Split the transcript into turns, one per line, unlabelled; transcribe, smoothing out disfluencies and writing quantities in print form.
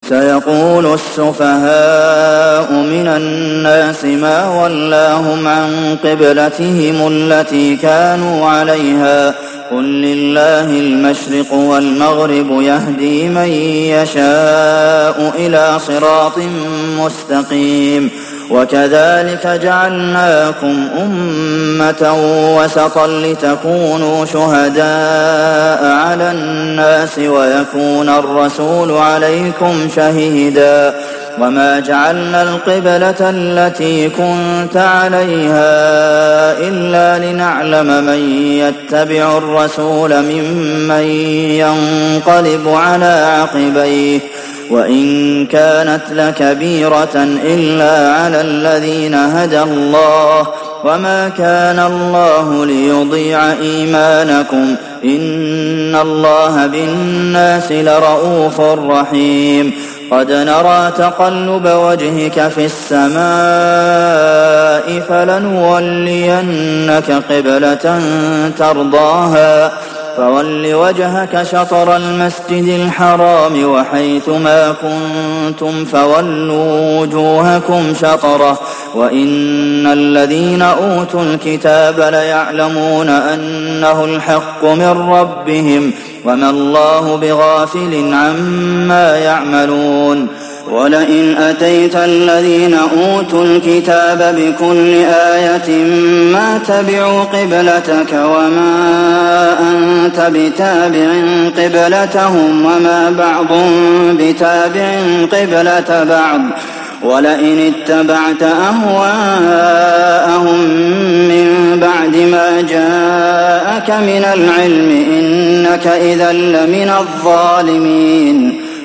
سيقول السفهاء من الناس ما ولاهم عن قبلتهم التي كانوا عليها قل لله المشرق والمغرب يهدي من يشاء إلى صراط مستقيم وكذلك جعلناكم أمة وسطا لتكونوا شهداء على الناس ويكون الرسول عليكم شهيدا وما جعلنا القبلة التي كنت عليها إلا لنعلم من يتبع الرسول ممن ينقلب على عقبيه وإن كانت لكبيرة إلا على الذين هدى الله وما كان الله ليضيع إيمانكم إن الله بالناس لرءوف رحيم قد نرى تقلب وجهك في السماء فلنولينك قبلة ترضاها فول وجهك شطر المسجد الحرام وحيث ما كنتم فولوا وجوهكم شطره وإن الذين أوتوا الكتاب ليعلمون أنه الحق من ربهم وما الله بغافل عما يعملون ولئن أتيت الذين أوتوا الكتاب بكل آية ما تبعوا قبلتك وما أنت بتابع قبلتهم وما بعضهم بتابع قبلة بعض ولئن اتبعت أهواءهم من بعد ما جاءك من العلم إنك إذا لمن الظالمين